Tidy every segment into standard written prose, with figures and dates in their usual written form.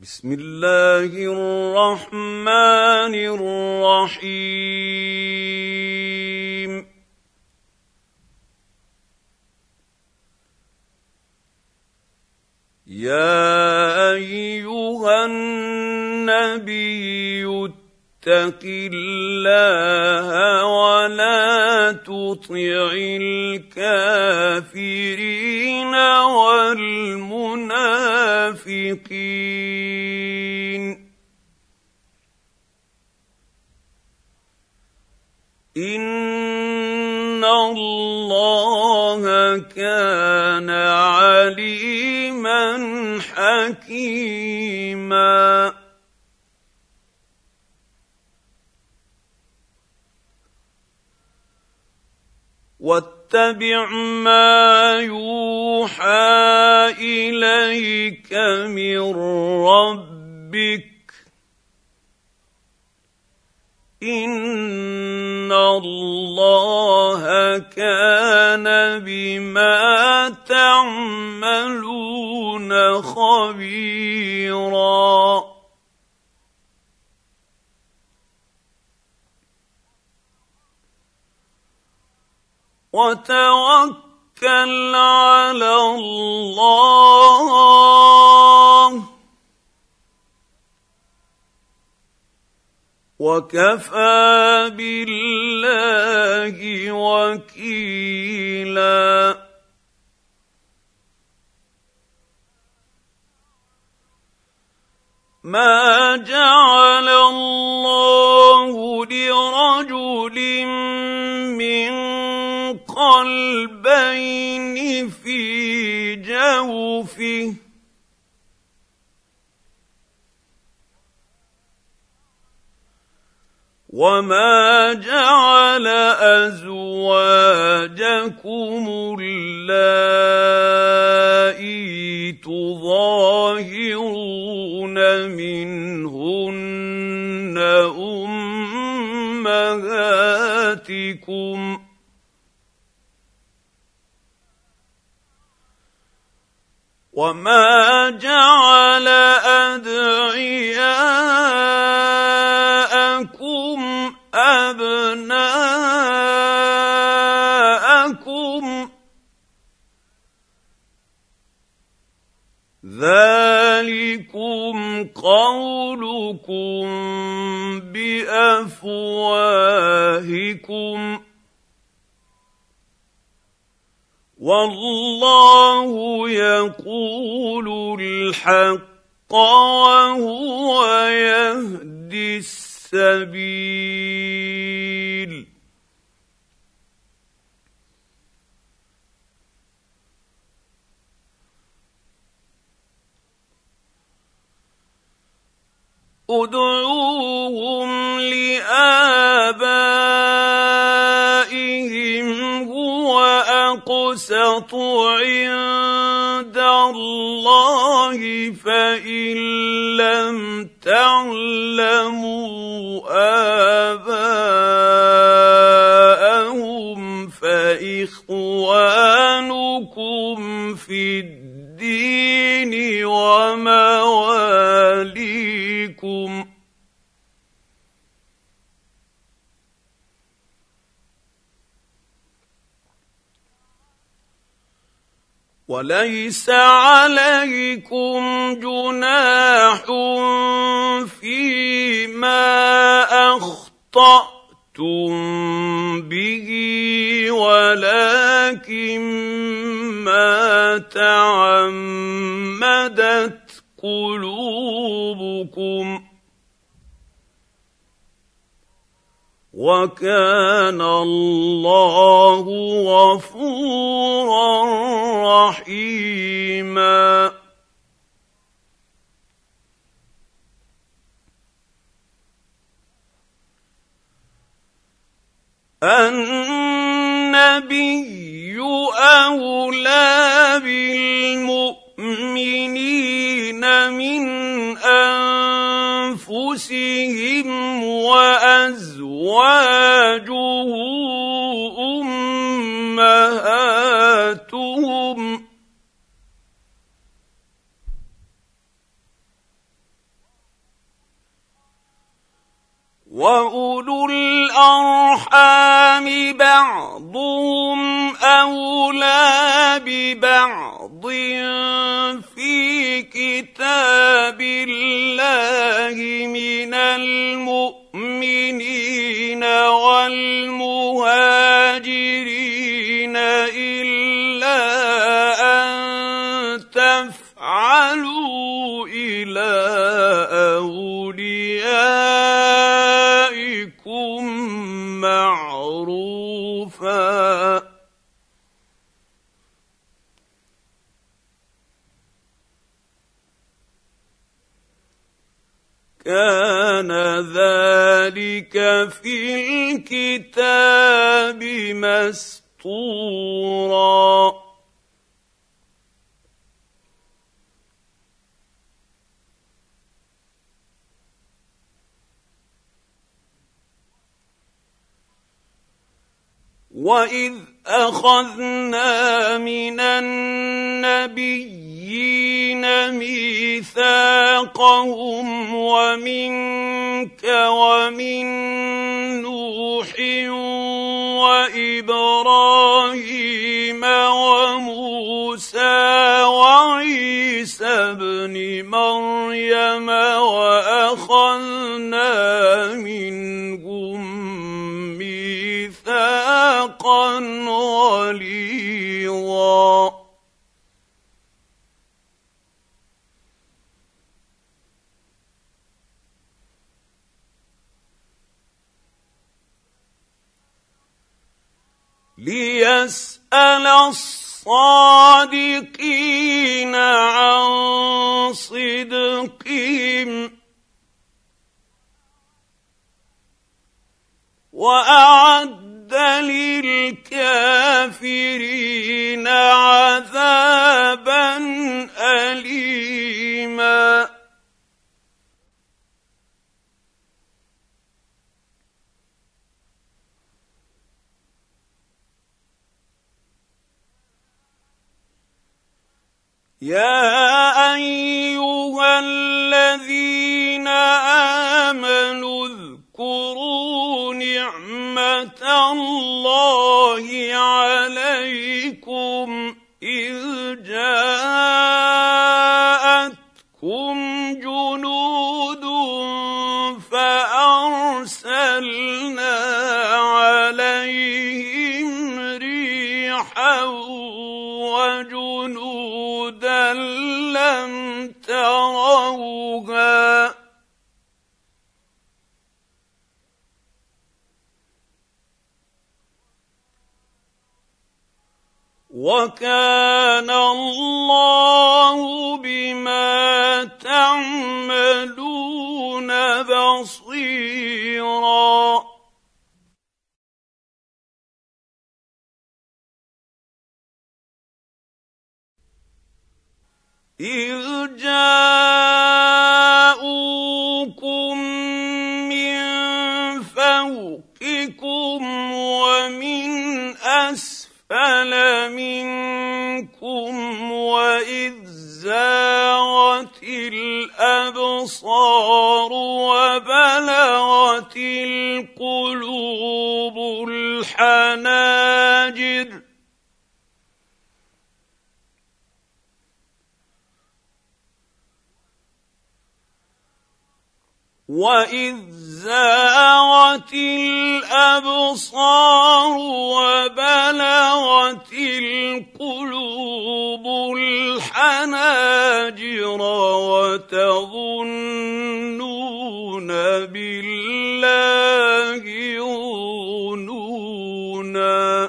بسم الله الرحمن الرحيم يا أيها النبي اتق الله ولا تطع الكافرين والمنافقين إن الله كان عليما حكيما واتبع ما يوحى إليك من ربك إن الله كان بما تعملون خبيرا وتوكل على الله وكفى بالله وكيلا ما جعل الله لرجل من قلبين في جوفه وما جعل أزواجكم اللائي تظاهرون منهن أمهاتكم وما جعل أدعياءكم أبناءكم ذلكم قولكم بأفواهكم والله يقول الحق وهو يهدي السبيل ادعوهم لآبائهم هو أقسط عند الله فإن لم تعلموا آباءهم فإخوانكم في الدين ومواليكم وليس عليكم جناح فيما أخطأتم به ولكن ما تعمدت قلوبكم وكان الله غفورا رحيما النبي أولى بالمؤمنين من أنفسهم وأزواجه أمهاتهم وَأُولُو الْأَرْحَامِ بَعْضُهُمْ أَوْلَىٰ بِبَعْضٍ فِي كِتَابِ اللَّهِ مِنَ الْمُؤْمِنِينَ وَالْمُهَاجِرِينَ إِلَّا أَن تَفْعَلُوا إِلَىٰ أَوْلِيَائِكُم مَّعْرُوفًا ۚ كَانَ ذَٰلِكَ فِي الْكِتَابِ مَسْطُورًا. وَإِذْ أَخَذْنَا مِنَ النَّبِيِّينَ مِيثَاقَهُمْ وَمِنكَ وَمِن نُّوحٍ وَإِبْرَاهِيمَ وَمُوسَىٰ وَعِيسَى ابْنِ مَرْيَمَ وَأَخَذْنَا مِنْهُم مِّيثَاقًا غَلِيظًا. لِيَسْأَلَ الصَّادِقِينَ عَن صِدْقِهِمْ ۚ وَأَعَدَّ لِلْكَافِرِينَ عَذَابًا أَلِيمًا. يَا أَيُّهَا الَّذِينَ آمَنُوا اذْكُرُوا نِعْمَةَ اللَّهِ عَلَيْكُمْ إِذْ جَاءَتْكُمْ جُنُودٌ فَأَرْسَلْنَا عَلَيْهِمْ رِيحًا وَجُنُودًا لَّمْ تَرَوْهَا ۚ وَكَانَ اللَّهُ بِمَا تَعْمَلُونَ بَصِيرًا. إِذْ جَاءُوكُم مِّن فَوْقِكُمْ وَمِنْ أَسْفَلَ مِنكُمْ وَإِذْ زَاغَتِ الْأَبْصَارُ وَبَلَغَتِ الْقُلُوبُ الْحَنَاجِرَ وَإِذْ زَاغَتِ الْأَبْصَارُ وَبَلَغَتِ الْقُلُوبُ الْحَنَاجِرَ وَتَظُنُّونَ بِاللَّهِ الظُّنُونَا.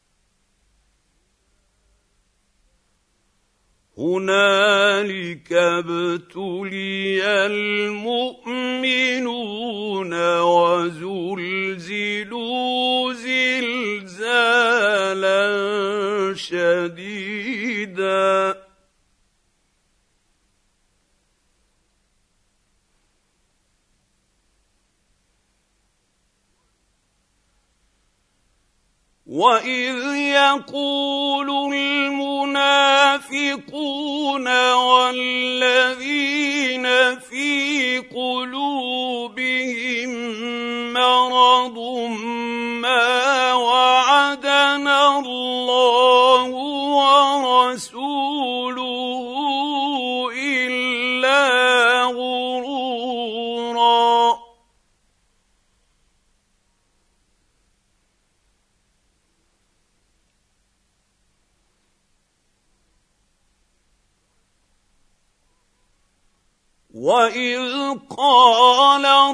هُنَالِكَ ابْتُلِيَ الْمُؤْمِنُونَ وَزُلْزِلُوا زِلْزَالًا شَدِيدًا. وَإِذْ يَقُولُ الْمُنَافِقُونَ وَالَّذِينَ فِي قُلُوبِهِم وإذ قالت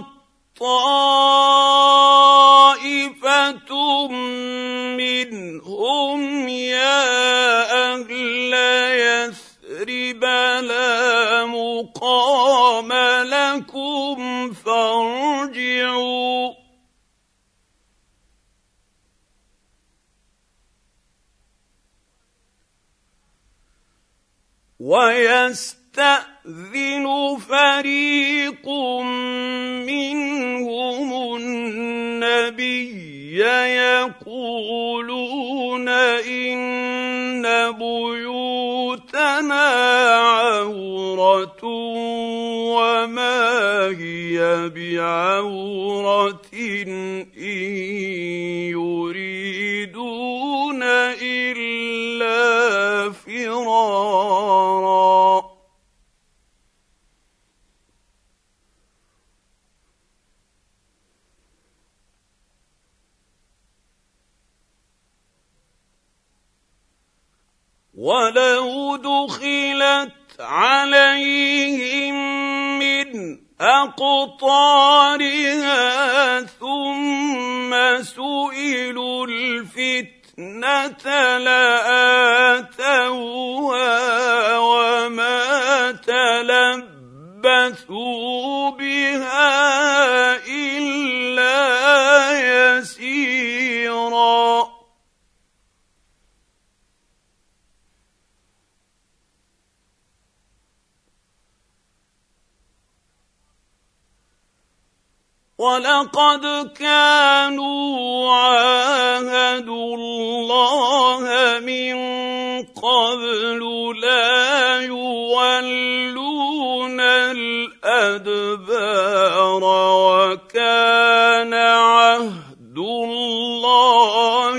طائفة منهم يا أهل يثرب لا مقام لكم فارجعوا ويستأذن فريق منهم النبي يقولون إن بيوتنا عورة وما هي بعورة إن يريدون إلا فرارا ولو دخلت عليهم من أقطارها ثم سئلوا الفتنة لآتوها وما تلبثوا بها إلا يسيرا ولقد كانوا عاهدوا الله من قبل لا يولون الأدبار وكان عهد الله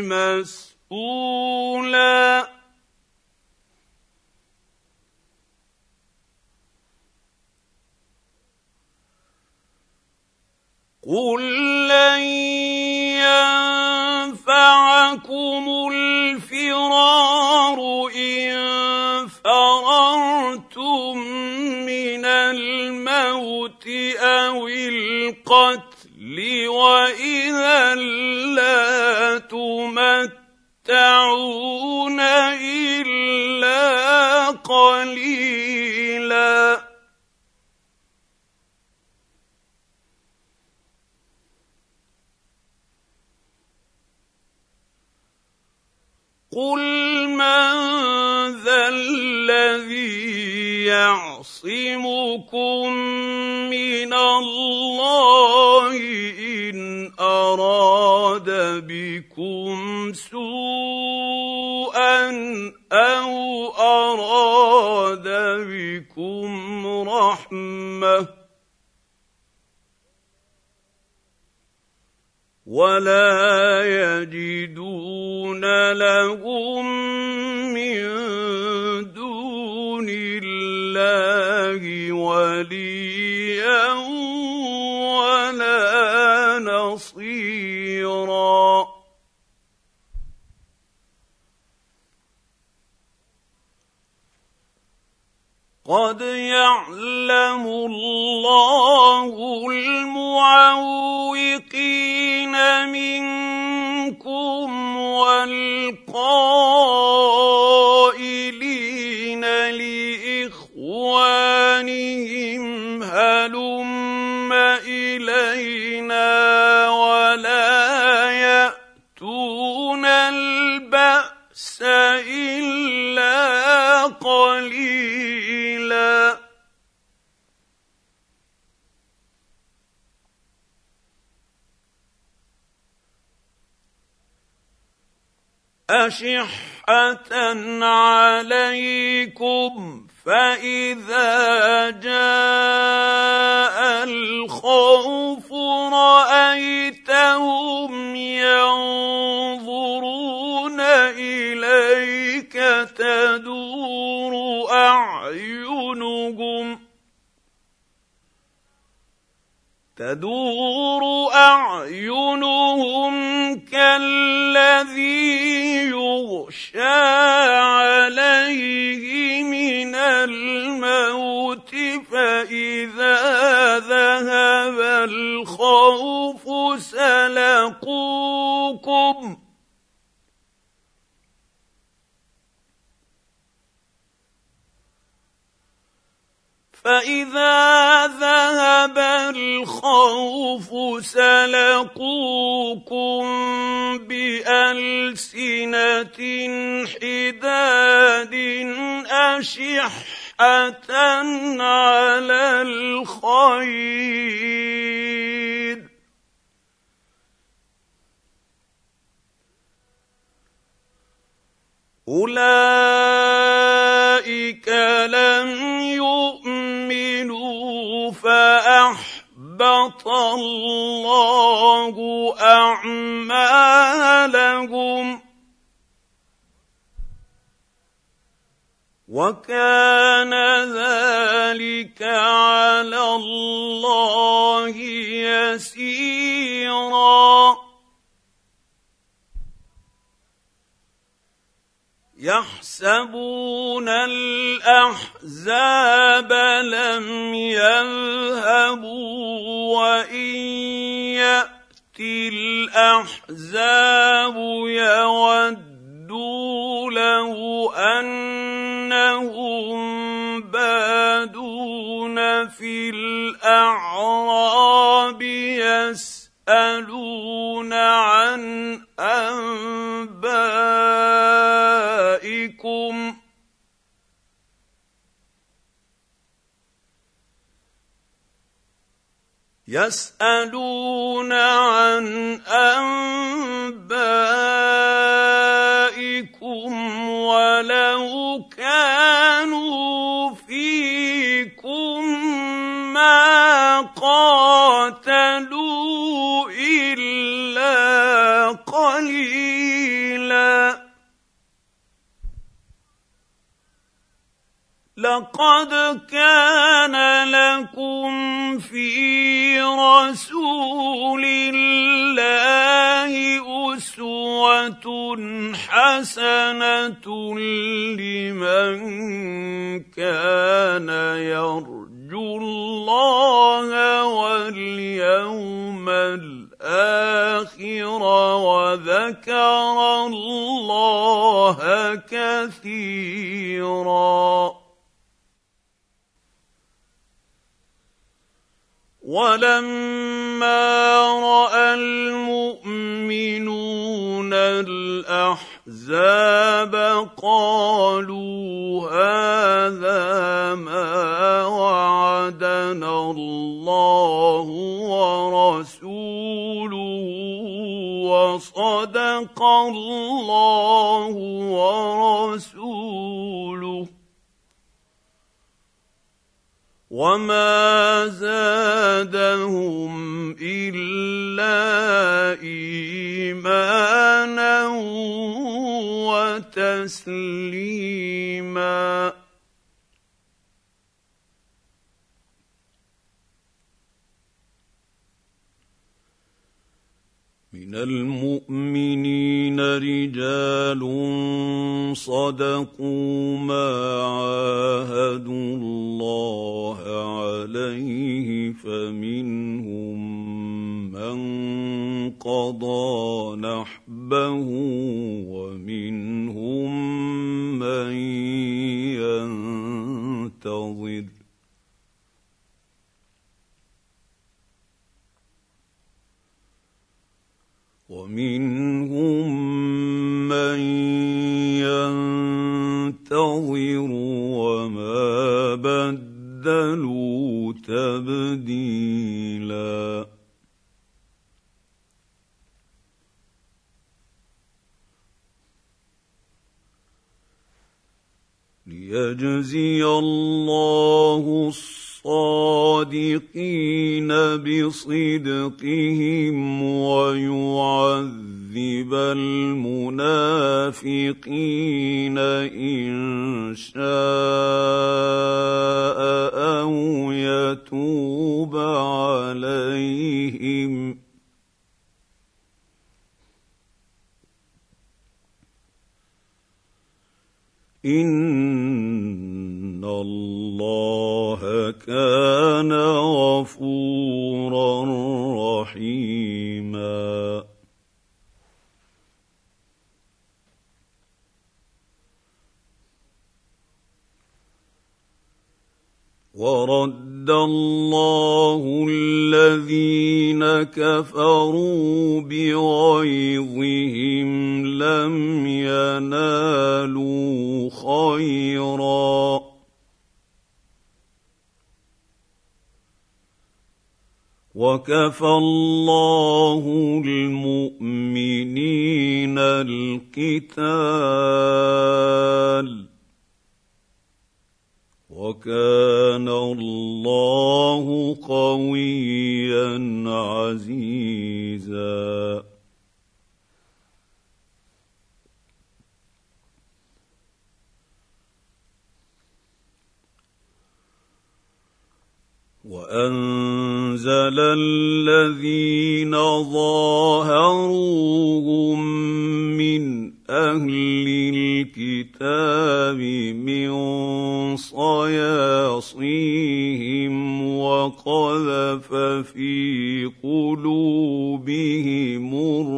مسؤولا قل لن ينفعكم الفرار إن فررتم من الموت أو القتل وإذا لا تمتعون إلا قليلا قل من ذا الذي يعصمكم من الله إن أراد بكم سوءا أو أراد بكم رحمة ولا يجدون لهم من دون الله وليا ولا نصيرا قد يعلم الله المعوقين منكم والقائلين لإخوانهم هلم إلينا ولا يأتون البأس إلا قليلا أشحة عليكم فإذا جاء الخوف رأيتهم ينظرون إليك تدور أعينهم كالذي يغشى عليه من الموت فإذا ذهب الخوف سلقوكم بألسنة حداد أشحة على الخير أولئك لم يؤمنوا فأحبط الله أعمالهم وكان ذلك على الله يسيرا يحسبون الأحزاب لم يذهبوا وإن يأتي الأحزاب يودوا لو أنهم بادون في الأعراب يسألون عن أنبائكم ولو كانوا فيكم ما قاتلوا إلا قليلا لقد كان لكم في رسول الله أسوة حسنة لمن كان يرجو الله واليوم الآخر وذكر الله كثيرا ولما رأى المؤمنون الأحزاب قالوا هذا ما وعدنا الله ورسوله وصدق الله ورسوله وما زادهم إلا إيمانا وتسليما من المؤمنين رجال صدقوا ما عاهدوا الله عليه فمنهم من قضى نحبه ومنهم من ينتظر ومنهم من ينتظر وما بدلوا تبديلا ليجزي الله الصادقين بصدقهم ويعذب المنافقين إن شاء أو يتوب عليهم إن الله كان غفورا رحيما ورد الله الذين كفروا بغيظهم لم ينالوا خيرا وكفى الله المؤمنين القتال وكان الله قويا عزيزا وأنزل الذين ظاهروهم من أهل الكتاب من صياصيهم وقذف في قلوبهم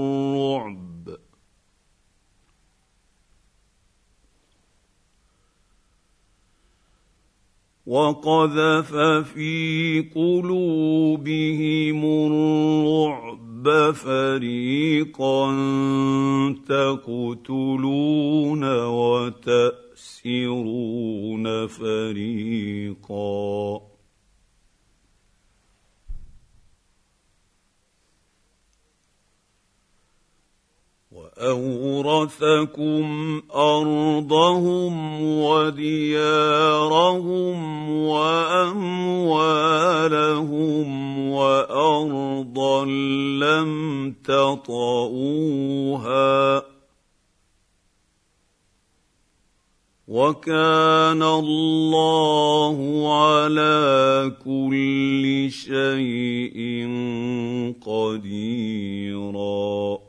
الرعب فريقا تقتلون وتأسرون فريقا وأورثكم أرضهم وديارهم وأموالهم وأرضا لم تطئوها وكان الله على كل شيء قديرا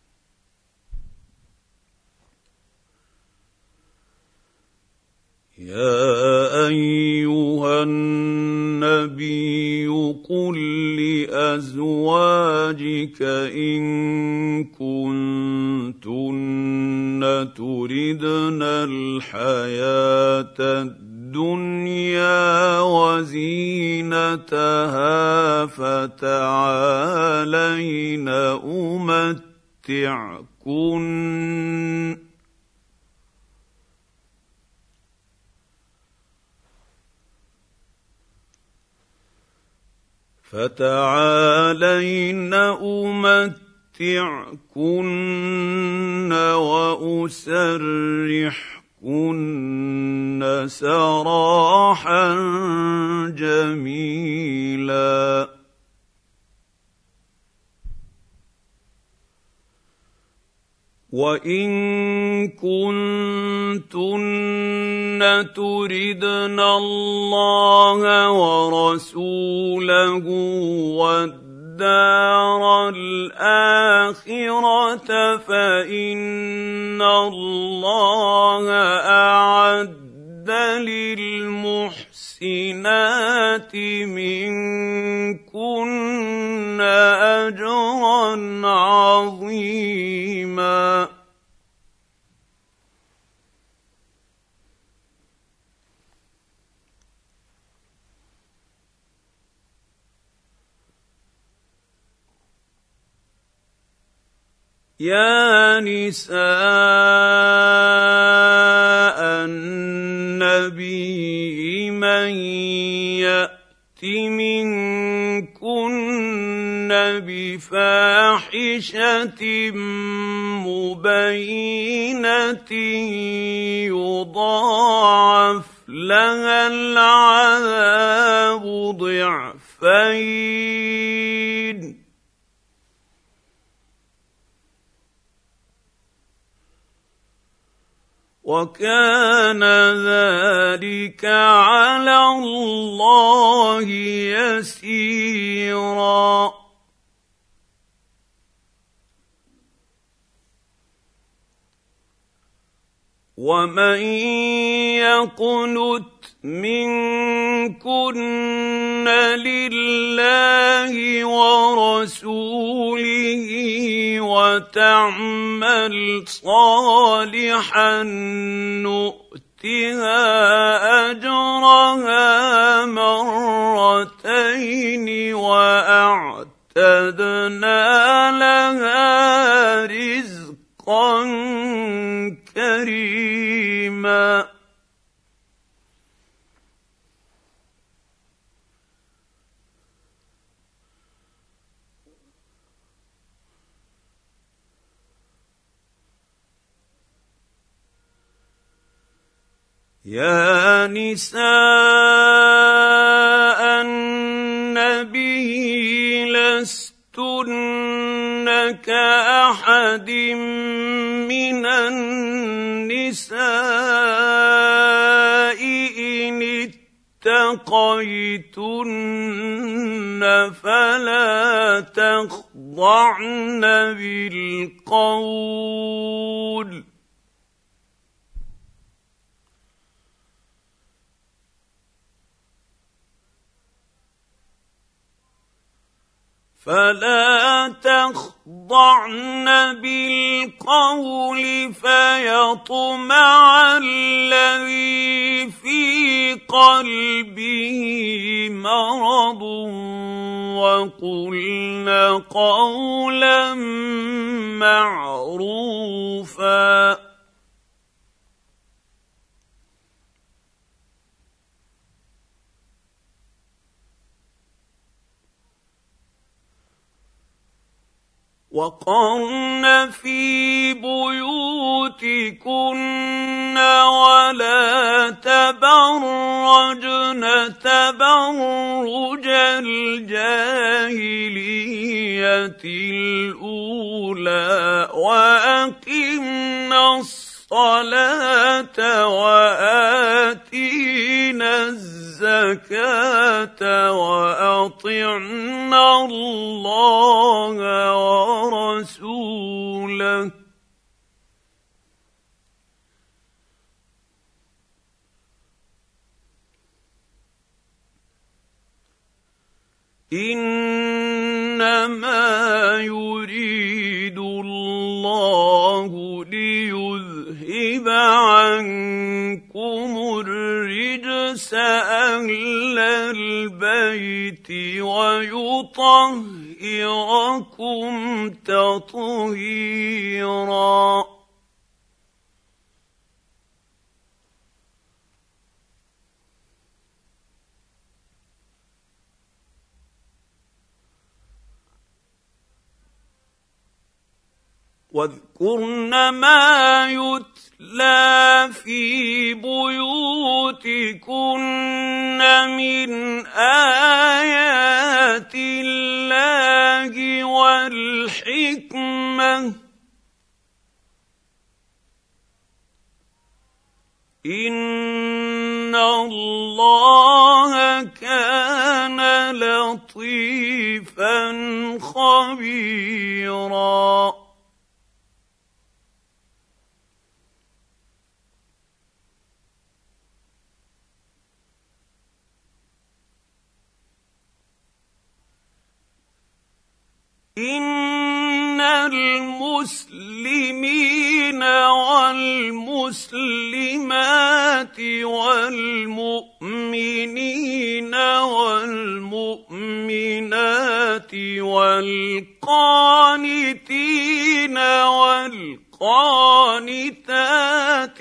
يا أيها النبي قل لأزواجك إن كنتن تردن الحياة الدنيا وزينتها فتعالين أمتعكن وأسرحكن سراحا جميلا وإن كنتن تردن الله ورسوله والدار الآخرة فإن الله أعد للمحسنات منكن أجرا عظيما يا نساء النبي من يأت منكن بفاحشة مبينة يضاعف لها العذاب ضعفين وكان ذلك على الله يسيرا ومن يقنت منكن لله ورسوله وتعمل صالحا نؤتها أجرها مرتين وأعتدنا لها رزقا كريما. يا نساء النبي لستن كأحد من النساء إن اتقيتن فلا تخضعن بالقول فيطمع الذي في قلبه مرض وقلن قولا معروفا. وقرن في بيوتكن ولا تبرجن تبرج الجاهلية الأولى وأقمنا الصلاة وآتينا الزكاة وأطعنا الله ورسوله إنما يريد الله ليذهب عنكم الرجس أهل البيت ويطهركم تطهيرا. واذكرن ما يتلى في بيوتكن من آيات الله والحكمة إن الله كان لطيفا خبيرا. إن المسلمين والمسلمات والمؤمنين والمؤمنات والقانتين والقانتات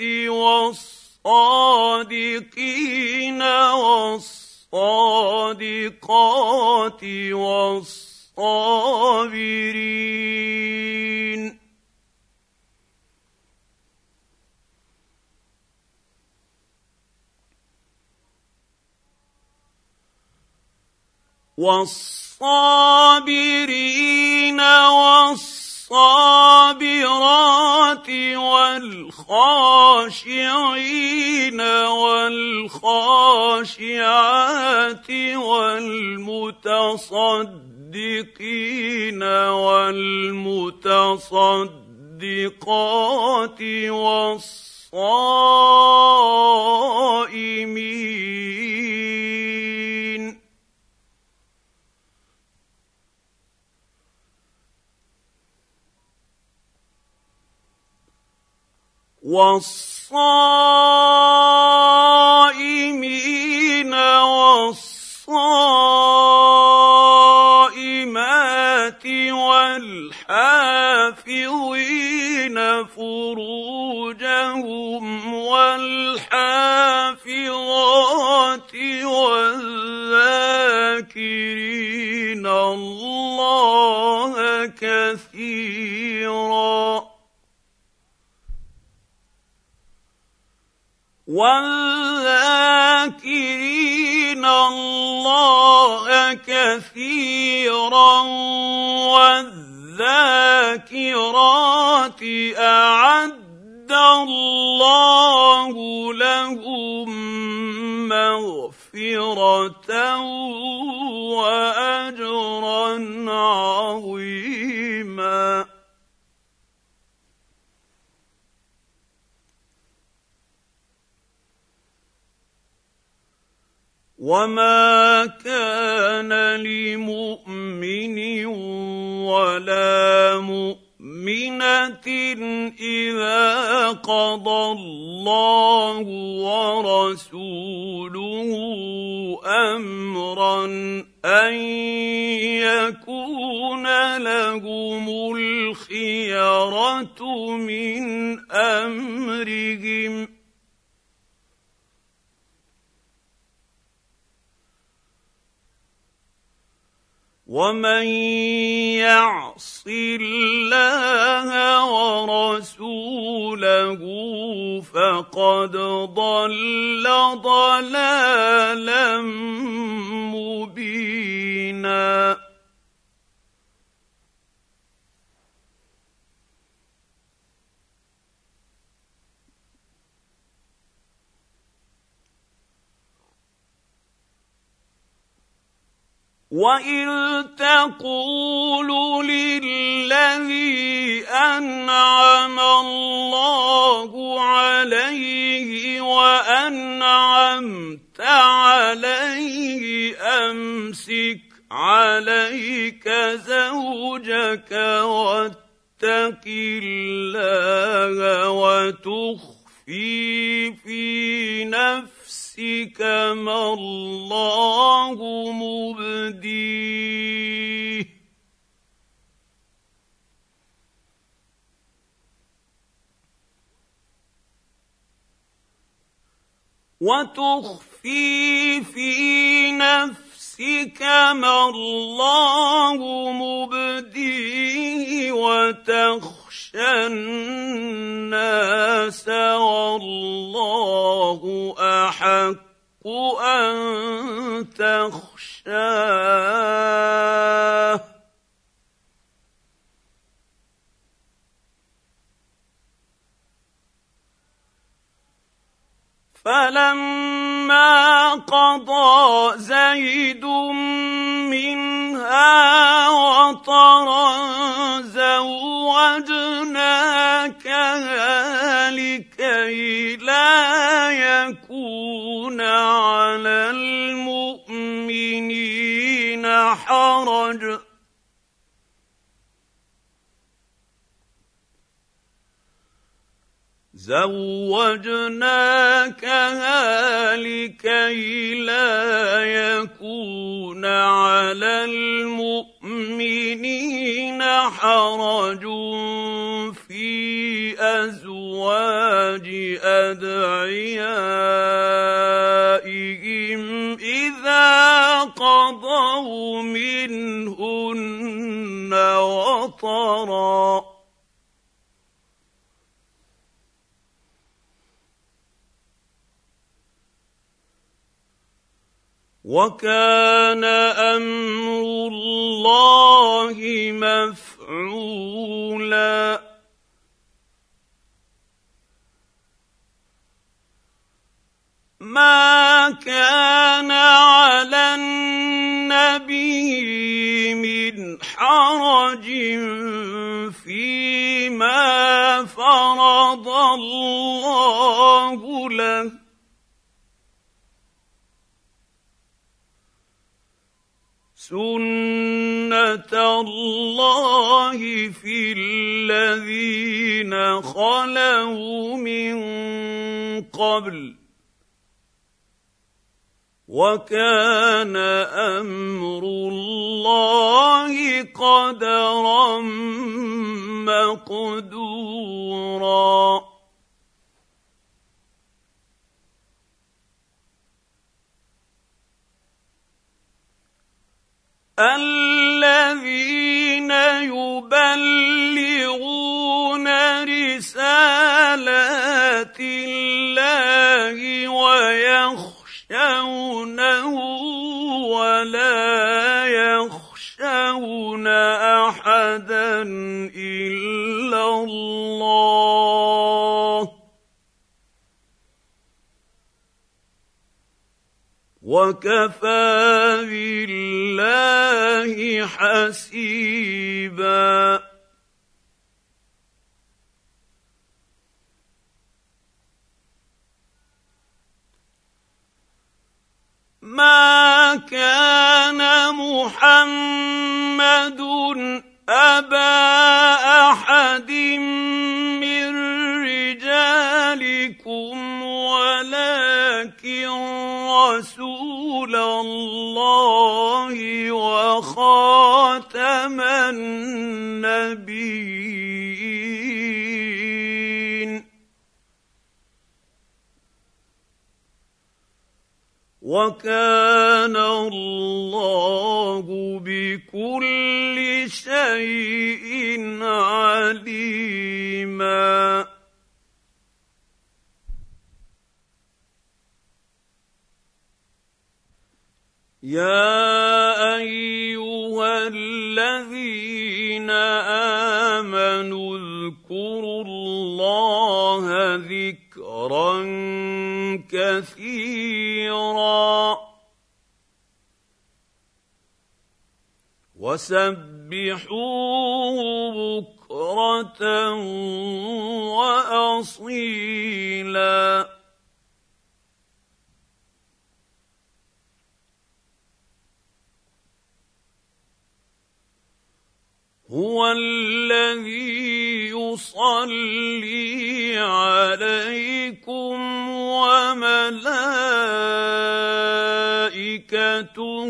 والصادقين والصادقات والصابرين والصابرات والخاشعين والخاشعات والمتصدقين والمتصدقات والصائمين الصائمين والصائمين والصائمات والحافظين فروجهم والحافظات والذاكرين الله كثيرا والذاكرين الله كثيرا والذاكرات أعد الله لهم مغفرة وأجرا عظيما وما كان لمؤمن ولا مؤمنة إذا قضى الله ورسوله أمرا أن يكون لهم الخيرة من أمرهم ومن يعص الله ورسوله فقد ضل ضلالا مبينا وَإِذْ تَقُولُ لِلَّذِي أَنْعَمَ اللَّهُ عَلَيْهِ وَأَنْعَمْتَ عَلَيْهِ أَمْسِكْ عَلَيْكَ زَوْجَكَ وَاتَّقِ اللَّهَ وَتُخْفِي فِي نَفْسِكَ مَا اللَّهُ مُبْدِيهِ وتخفي في نفسك ما الله مبديه وتخشى الناس والله أحق أن تخشاه فلما قضى زيد منها وطرا زوجناكها لكي لا يكون على المؤمنين حرج زوجناكها لكي لا يكون على المؤمنين حرج في أزواج أدعيائهم إذا قضوا منهن وطرا وكان أمر الله مفعولا ما كان على النبي من حرج فيما فرض الله سنه الله في الذين خلوا من قبل وكان امر الله قدرا مقدورا الذين يبلغون رسالات الله ويخشونه ولا يخشون احدا الا الله وكفى بالله حسيبا ما كان محمد أبا أحد من رجالكم ولكن رسول الله وخاتم النبيين وكان الله بكل شيء عليما يا ايها الذين امنوا اذكروا الله ذكرا كثيرا وسبحوه بكرة وأصيلا هو الذي يصلي عليكم وملائكته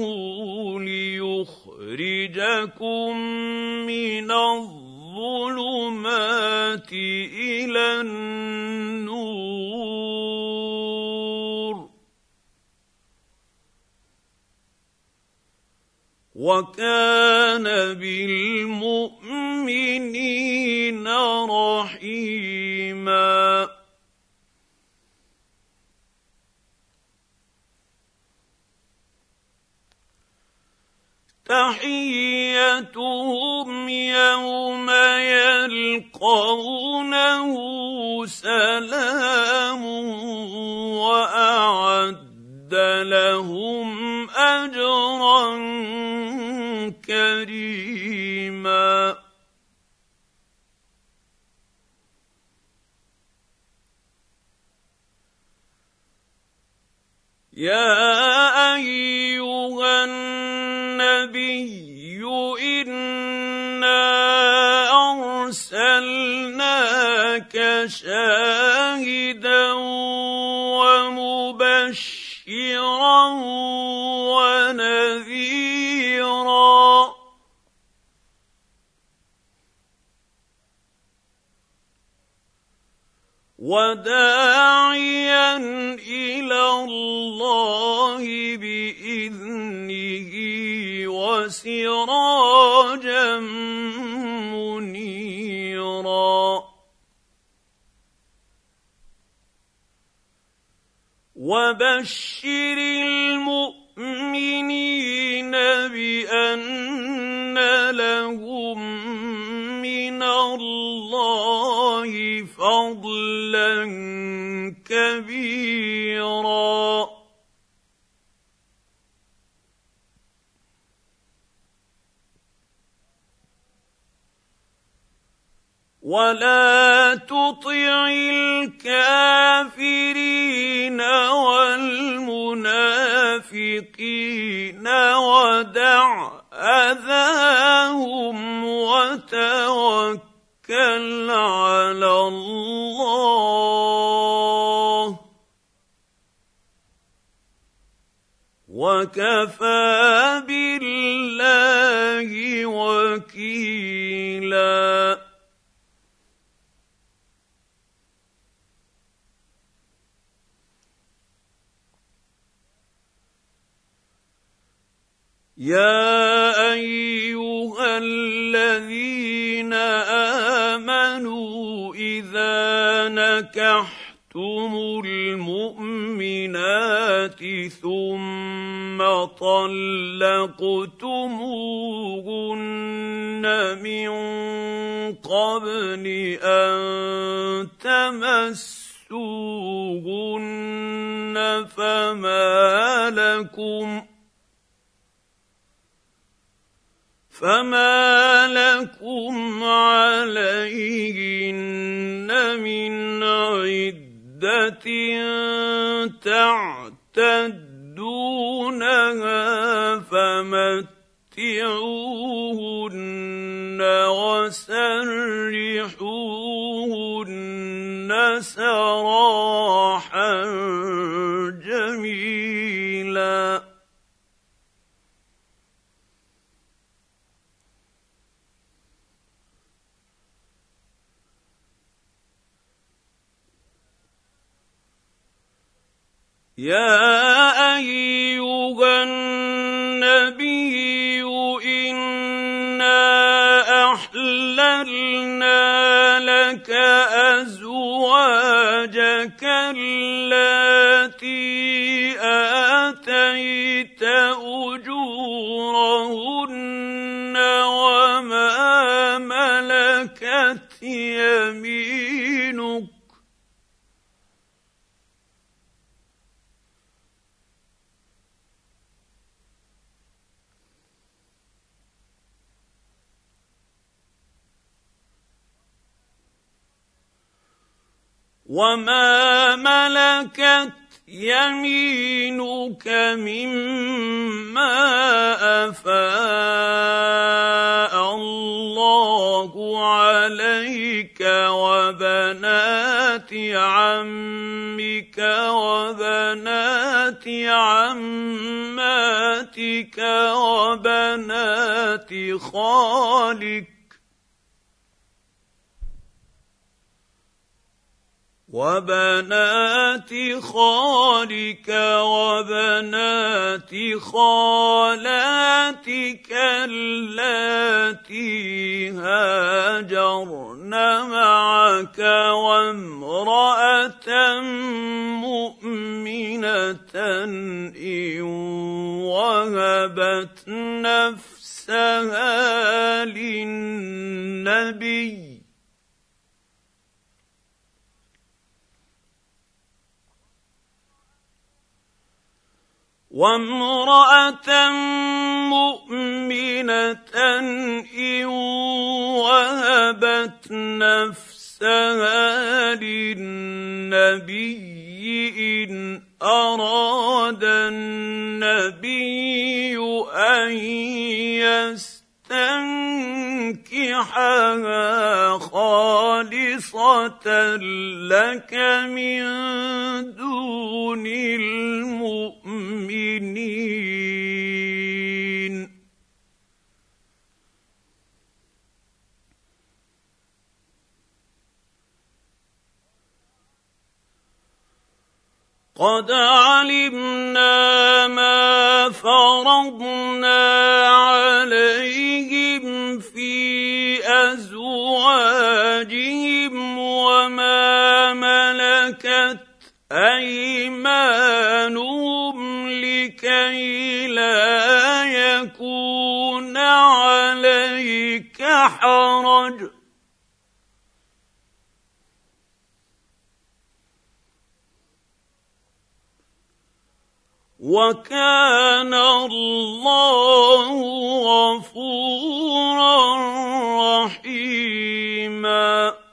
ليخرجكم من الظلمات إلى النور وكان بالمؤمنين رحيما تحيتهم يوم يلقونه سلام وأعد لهم أجرا كريما يا أيها النبي إنا أرسلناك شاهدا ومبشرا ونذيرا وداعيا إلى الله بإذنه وسراجا منيرا وبشر المؤمنين بأن لهم من الله فضلا كبيرا ولا تطع الكافرين والمنافقين ودع أذاهم وتوكل على الله وكفى بالله وكيلا. يا أيها الذين آمنوا إذا نكحتم المؤمنات ثم طلقتموهن من قبل أن تمسوهن فما لكم عليهن من عدة تعتدونها فمتعوهن وسرحوهن سراحا جميلا. يا أيها النبي إنا أحللنا لك أزواجك اللاتي آتيت أجورهن وما ملكت يمينك مما أفاء الله عليك وبنات عمك وبنات عماتك وبنات خالك وبنات خالاتك اللاتي هاجرن معك وامرأة مؤمنة إن وهبت نفسها للنبي وامرأة مؤمنة إن وهبت نفسها للنبي إن أراد النبي أن يستنكحها خالصة لك من دون المؤمنين. قد علمنا ما فرضنا عليهم في أزواجهم وما ملكت أيمانهم لكي لا يكون عليك حرج وكان الله غفورا رحيما.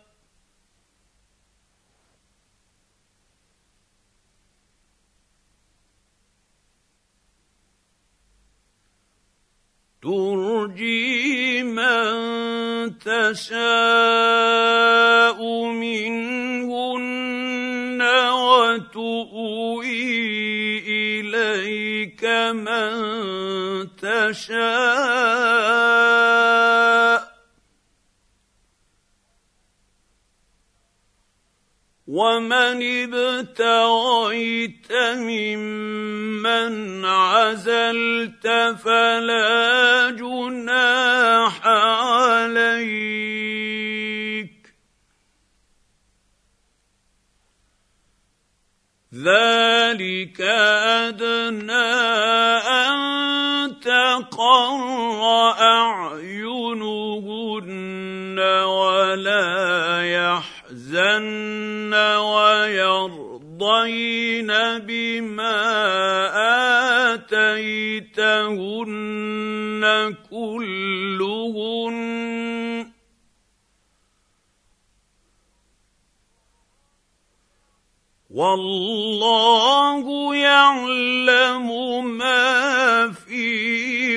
ترجي من تشاء منهن وتؤوي إليك من تشاء ومن ابتغيت ممن عزلت فلا جناح عليك ذلك أدنى أن تقر أعينهن ولا يحزن ويرضين بما آتيتهن كلهن والله يعلم ما في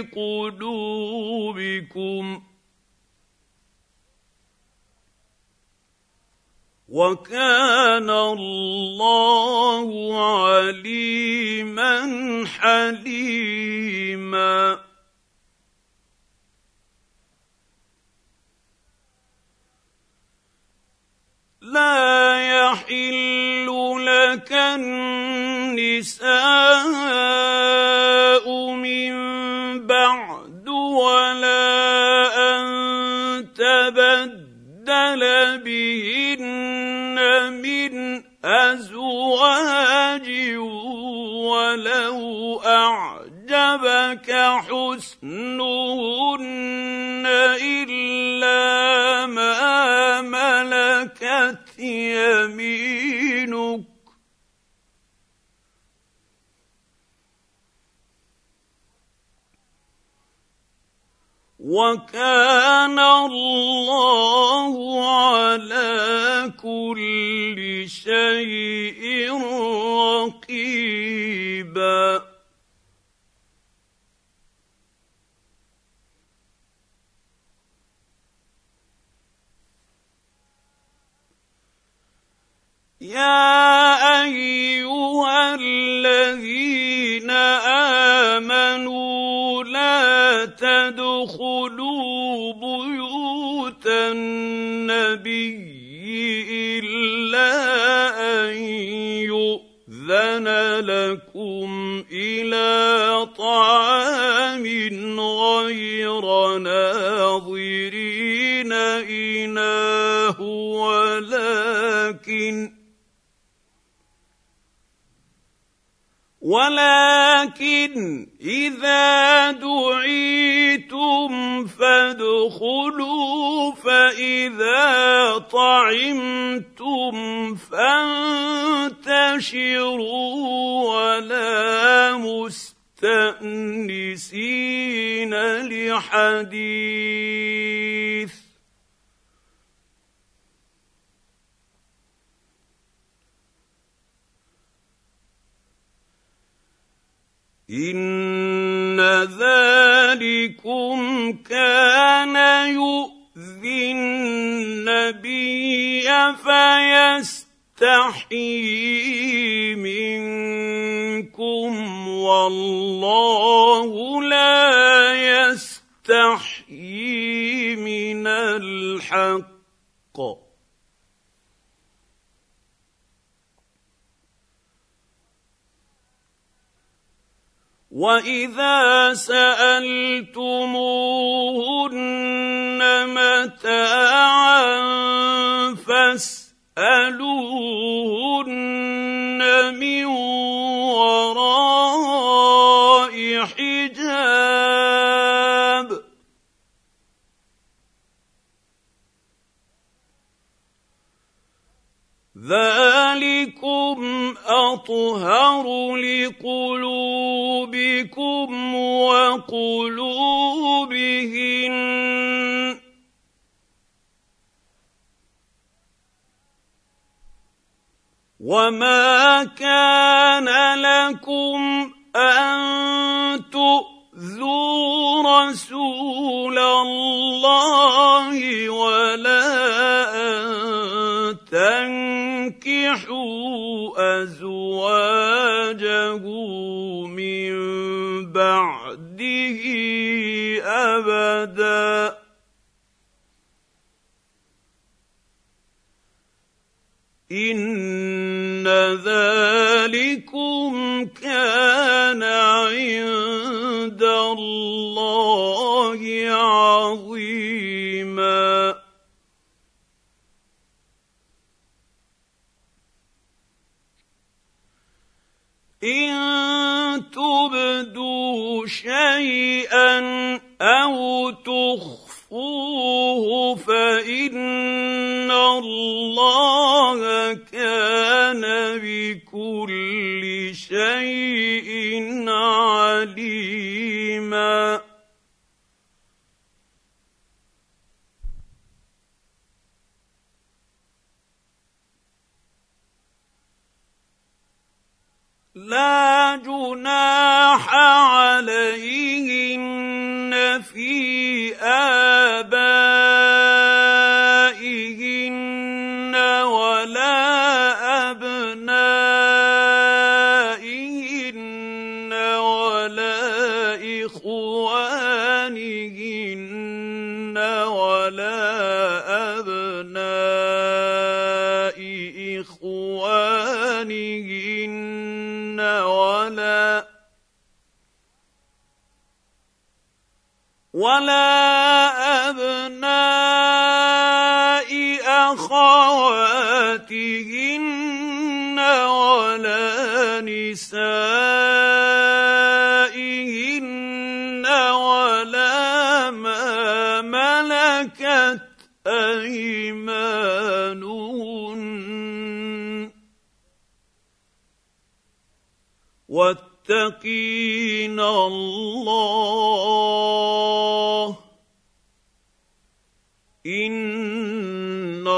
قلوبكم وكان الله عليما حليما لا يحل لك النساء من بعد ولا أن تبدل بهن من أزواج ولو أعجبك حسنهن إلا ما ملكت يمينك وكان الله على كل شيء رقيبا يا أيها الذين آمنوا لا تدخلوا بيوت النبي إلا أن يؤذن لكم إلى طعام غير ناظرين إناه ولكن إذا دعيتم فادخلوا فإذا طعمتم فانتشروا ولا مستأنسين لحديث إن ذلكم كان يؤذي النبي فيستحيي منكم والله لا يستحيي من الحق وإذا سألتموهن متاعا فاسألوهن من وراء حجاب ذلكم أطهر لقلوبكم وقلوبهن وما كان لكم أن تؤذوا رسول بعده أبدا إن ذلكم كان عند الله عظيما إن تبدوا شيئا أو تخفوه فإن الله كان بكل شيء عليما لا جناح عليهن في آبائهن ولا أبنائهن ولا إخوانهن ولا أبناء إخوانهن ولا أبناء أخواتهن ولا نسائهن ولا ما ملكت أيمانهن واتقين الله إن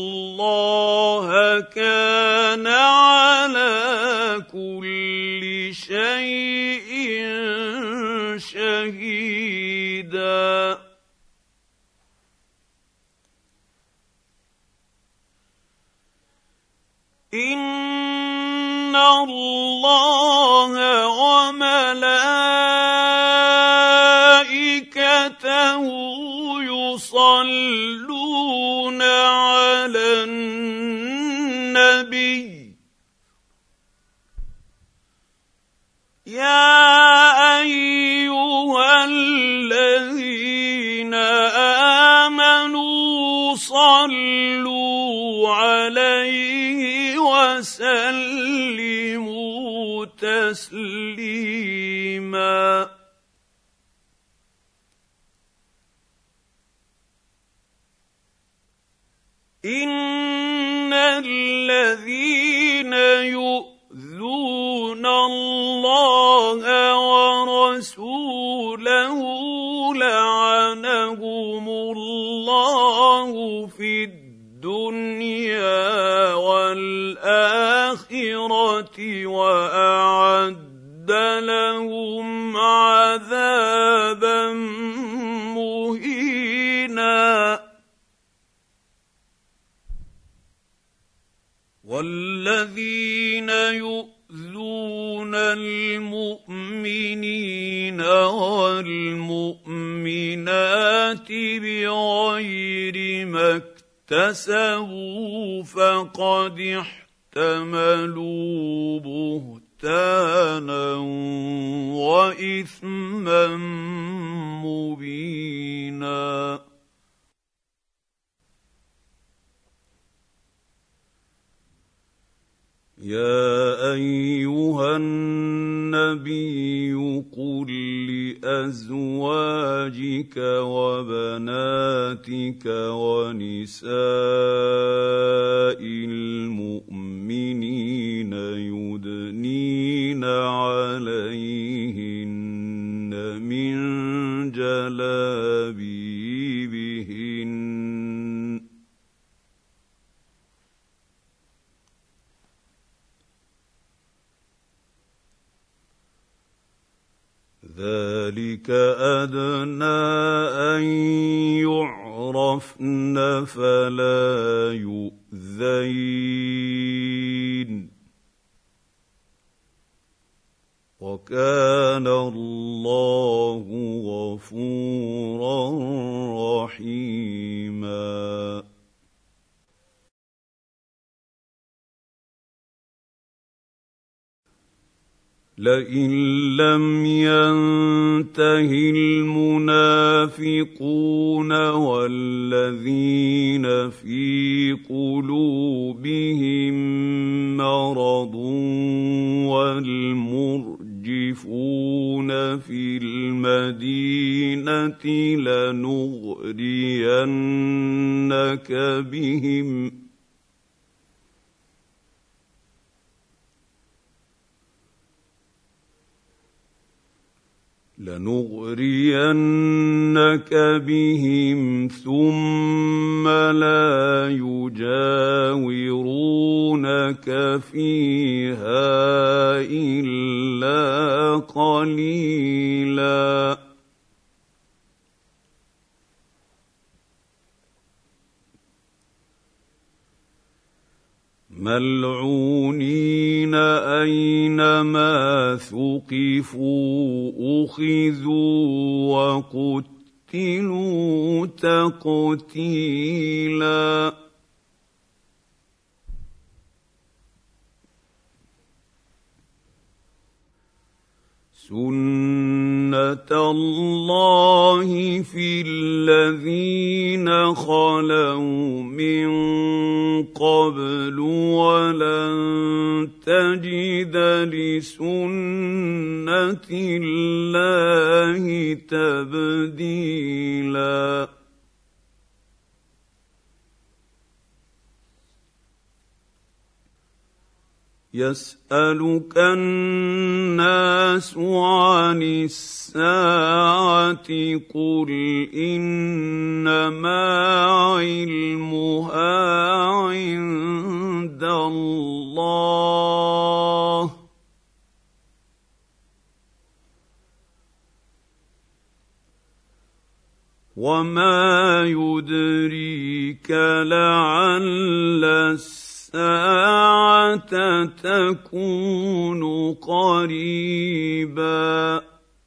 الله كان على كل شيء شهيدا إن الله وملائكته يصلون على النبي يا أيها الذين آمنوا صلوا عليه وسلموا تسليما إن الذين يؤذون الله ورسوله لعنهم الله في الدنيا والآخرة وأعد لهم عذابا مهينا والذين يؤذون المؤمنين والمؤمنات بغير ما اكتسبوا فقد احتملوا بهتانا وإثما مبينا يا أيها النبي قل لأزواجك وبناتك ونساء المؤمنين يدنين عليهن من جلابيبهن ذلك أدنى أن يعرفن فلا يؤذين وكان الله غفورا رحيما. لئن لم ينته المنافقون والذين في قلوبهم مرض والمرجفون في المدينة لنغرينك بهم ثم لا يجاورونك فيها إلا قليلا. ملعونين أينما ثقفوا أخذوا وقتلوا تقتيلا. سنة الله في الذين خلوا من قبل ولن تجد لسنة الله تبديلا. يسألك الناس عن الساعة قل إنما علمها عند الله وما يدريك لعل الساعة تكون قريبا.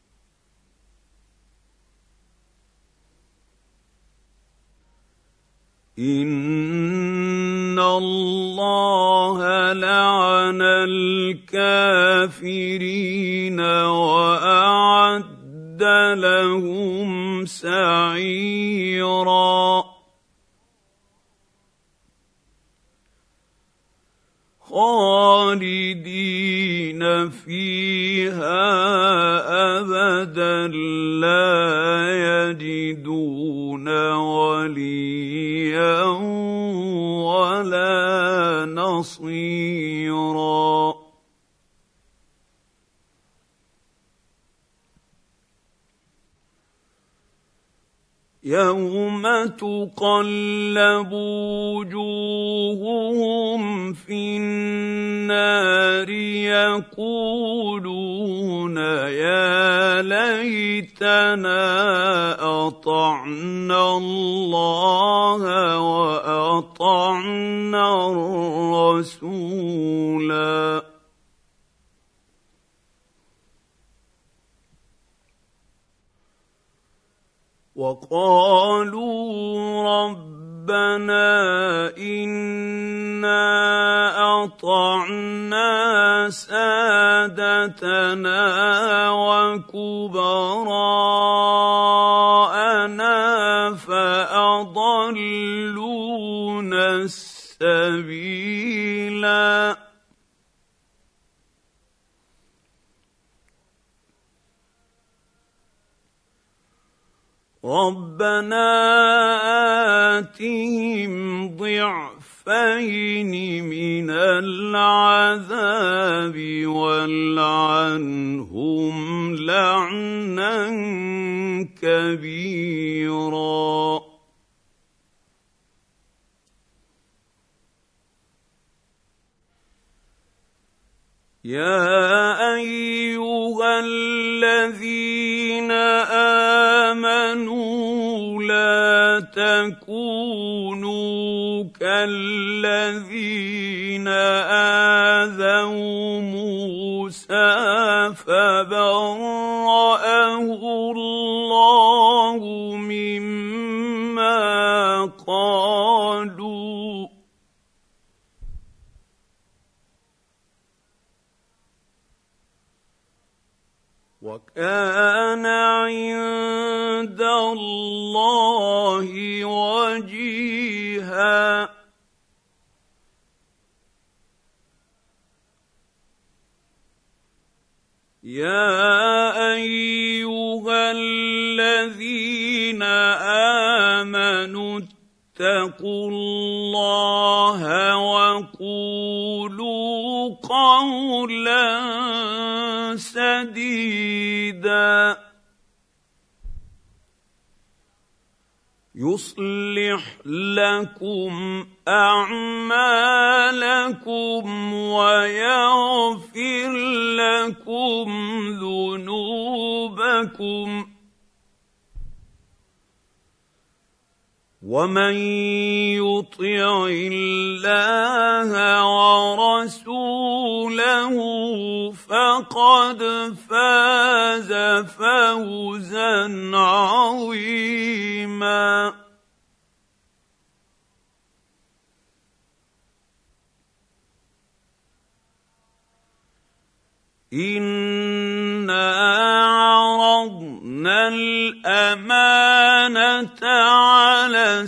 إن الله لعن الكافرين وأعد لهم سعيرا. خالدين فيها أبدا لا يجدون وليا ولا نصيرا. يوم تقلب وجوههم في النار يقولون يا ليتنا أطعنا الله وأطعنا الرسولا. وقالوا ربنا إنا أطعنا سادتنا وكبراءنا فأضلونا السبيلا. ربنا آتهم ضعفين من العذاب والعنهم لعنا كبيرا. يا أيها الذين آمنوا لا تكونوا كالذين آذوا موسى واتقوا الله وقولوا قولا سديدا يصلح لكم اعمالكم ويغفر لكم ذنوبكم ومن يطع الله ورسوله فقد فاز فوزا عظيما إنا عرضنا الأمانة على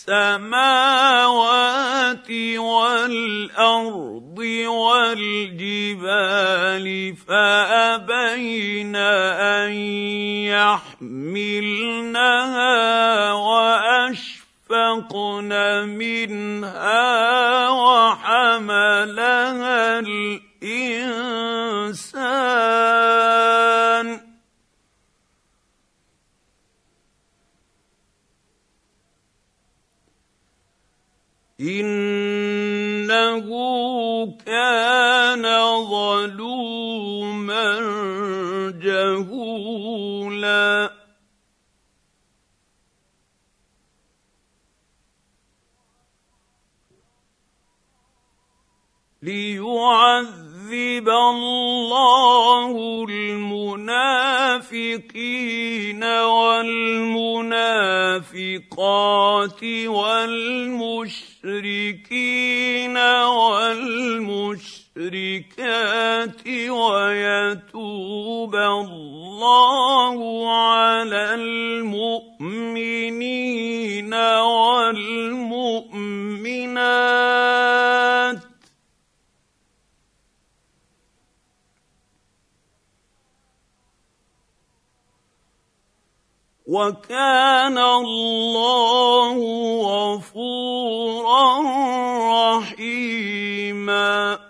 السماوات والأرض والجبال فأبين أن يحملنها وأشفقن منها وحملها الإنسان إنه كان ظلوما جهولا ليعذب الله المنافقين والمنافقات والمشركين والمشركات ويتوب الله على المؤمنين والمؤمنات وكان الله غفورا رحيما